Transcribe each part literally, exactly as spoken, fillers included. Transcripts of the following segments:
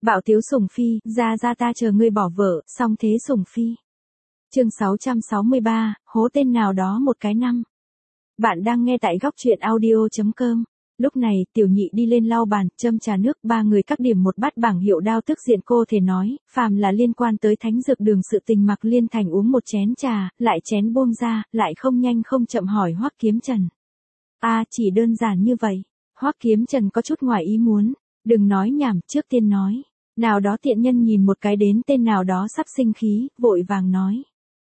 Bạo tiếu sủng phi, ra ra ta chờ ngươi bỏ vợ, xong thế sủng phi. Chương sáu trăm sáu mươi ba, hố tên nào đó một cái năm. Bạn đang nghe tại góc truyện audio chấm com. Lúc này, tiểu nhị đi lên lau bàn, châm trà nước, ba người các điểm một bát bảng hiệu đao tức diện cô thể nói, phàm là liên quan tới thánh dược đường sự tình Mạc Liên Thành uống một chén trà, lại chén buông ra, lại không nhanh không chậm hỏi Hoắc Kiếm Trần. A à, chỉ đơn giản như vậy. Hoắc Kiếm Trần có chút ngoài ý muốn, đừng nói nhảm, trước tiên nói. Nào đó tiện nhân nhìn một cái đến tên nào đó sắp sinh khí, vội vàng nói.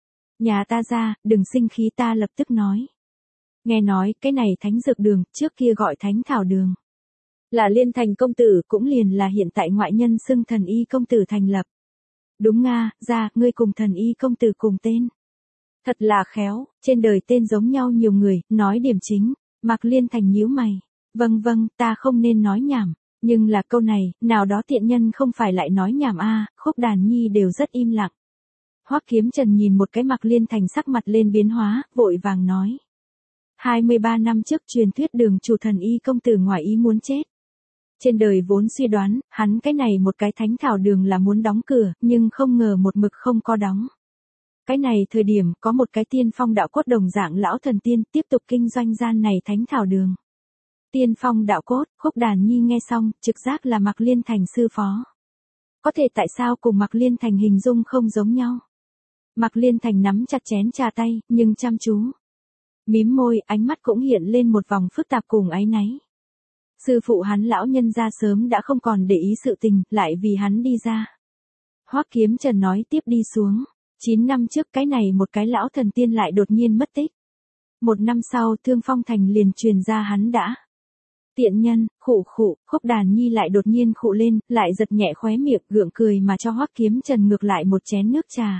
Nhà ta ra, đừng sinh khí, ta lập tức nói. Nghe nói, cái này thánh dược đường, trước kia gọi thánh thảo đường. Là Liên Thành công tử, cũng liền là hiện tại ngoại nhân xưng thần y công tử thành lập. Đúng nga, ra, ngươi cùng thần y công tử cùng tên. Thật là khéo, trên đời tên giống nhau nhiều người, nói điểm chính. Mạc Liên Thành nhíu mày. Vâng vâng, ta không nên nói nhảm. Nhưng là câu này, nào đó tiện nhân không phải lại nói nhảm a, à, Khúc Đàn Nhi đều rất im lặng. Hoắc Kiếm Trần nhìn một cái Mạc Liên Thành sắc mặt lên biến hóa, vội vàng nói. hai mươi ba năm trước truyền thuyết đường chủ thần y công tử ngoài ý muốn chết. Trên đời vốn suy đoán, hắn cái này một cái thánh thảo đường là muốn đóng cửa, nhưng không ngờ một mực không có đóng. Cái này thời điểm có một cái tiên phong đạo cốt đồng dạng lão thần tiên tiếp tục kinh doanh gian này thánh thảo đường. Tiên phong đạo cốt, Khúc Đàn Nhi nghe xong, trực giác là Mạc Liên Thành sư phó. Có thể tại sao cùng Mạc Liên Thành hình dung không giống nhau? Mạc Liên Thành nắm chặt chén trà tay, nhưng chăm chú. Mím môi, ánh mắt cũng hiện lên một vòng phức tạp cùng áy náy. Sư phụ hắn lão nhân ra sớm đã không còn để ý sự tình, lại vì hắn đi ra. Hoắc Kiếm Trần nói tiếp đi xuống. chín năm trước cái này một cái lão thần tiên lại đột nhiên mất tích. Một năm sau Thương Phong Thành liền truyền ra hắn đã. Tiện nhân, khụ khụ, Khúc Đàn Nhi lại đột nhiên khụ lên, lại giật nhẹ khóe miệng gượng cười mà cho Hoắc Kiếm Trần ngược lại một chén nước trà.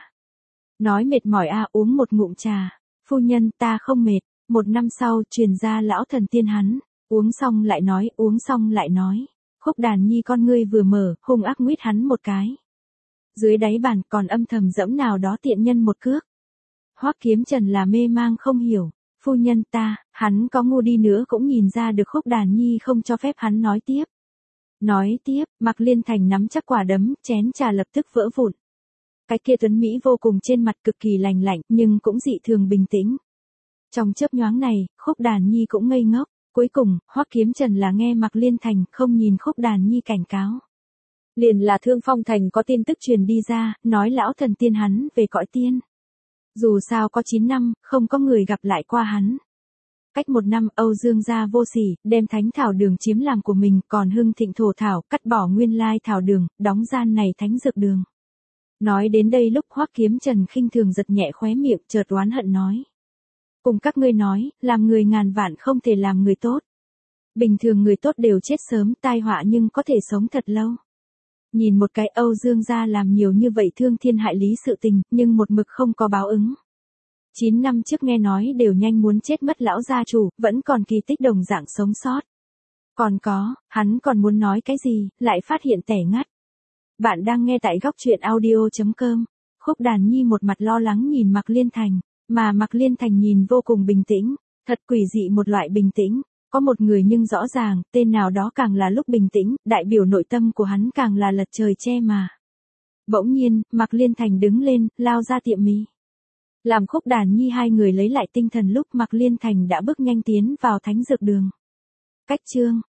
Nói mệt mỏi a à, uống một ngụm trà. Phu nhân ta không mệt, một năm sau truyền ra lão thần tiên hắn, uống xong lại nói, uống xong lại nói. Khúc Đàn Nhi con ngươi vừa mở, hung ác nguyết hắn một cái. Dưới đáy bàn còn âm thầm dẫm nào đó tiện nhân một cước. Hoắc Kiếm Trần là mê mang không hiểu. Phu nhân ta, hắn có ngu đi nữa cũng nhìn ra được Khúc Đàn Nhi không cho phép hắn nói tiếp. Nói tiếp, Mạc Liên Thành nắm chắc quả đấm, chén trà lập tức vỡ vụn. Cái kia tuấn Mỹ vô cùng trên mặt cực kỳ lành lạnh, nhưng cũng dị thường bình tĩnh. Trong chớp nhoáng này, Khúc Đàn Nhi cũng ngây ngốc. Cuối cùng, Hoắc Kiếm Trần là nghe Mạc Liên Thành không nhìn Khúc Đàn Nhi cảnh cáo. Liền là Thương Phong Thành có tin tức truyền đi ra, nói lão thần tiên hắn về cõi tiên. Dù sao có chín năm, không có người gặp lại qua hắn. Cách một năm Âu Dương gia vô sỉ, đem thánh thảo đường chiếm làm của mình, còn hưng thịnh thổ thảo, cắt bỏ nguyên lai thảo đường, đóng gian này thánh dược đường. Nói đến đây lúc Hoắc Kiếm Trần khinh thường giật nhẹ khóe miệng, chợt oán hận nói. Cùng các ngươi nói, làm người ngàn vạn không thể làm người tốt. Bình thường người tốt đều chết sớm, tai họa nhưng có thể sống thật lâu. Nhìn một cái Âu Dương gia làm nhiều như vậy thương thiên hại lý sự tình, nhưng một mực không có báo ứng. chín năm trước nghe nói đều nhanh muốn chết mất lão gia chủ, vẫn còn kỳ tích đồng dạng sống sót. Còn có, hắn còn muốn nói cái gì, lại phát hiện tẻ ngắt. Bạn đang nghe tại góc truyện audio chấm com. Khúc Đàn Nhi một mặt lo lắng nhìn Mạc Liên Thành, mà Mạc Liên Thành nhìn vô cùng bình tĩnh, thật quỷ dị một loại bình tĩnh. Có một người nhưng rõ ràng, tên nào đó càng là lúc bình tĩnh, đại biểu nội tâm của hắn càng là lật trời che mà. Bỗng nhiên, Mạc Liên Thành đứng lên, lao ra tiệm mì. Làm Khúc Đàn Nhi hai người lấy lại tinh thần lúc Mạc Liên Thành đã bước nhanh tiến vào thánh dược đường. Cách chương,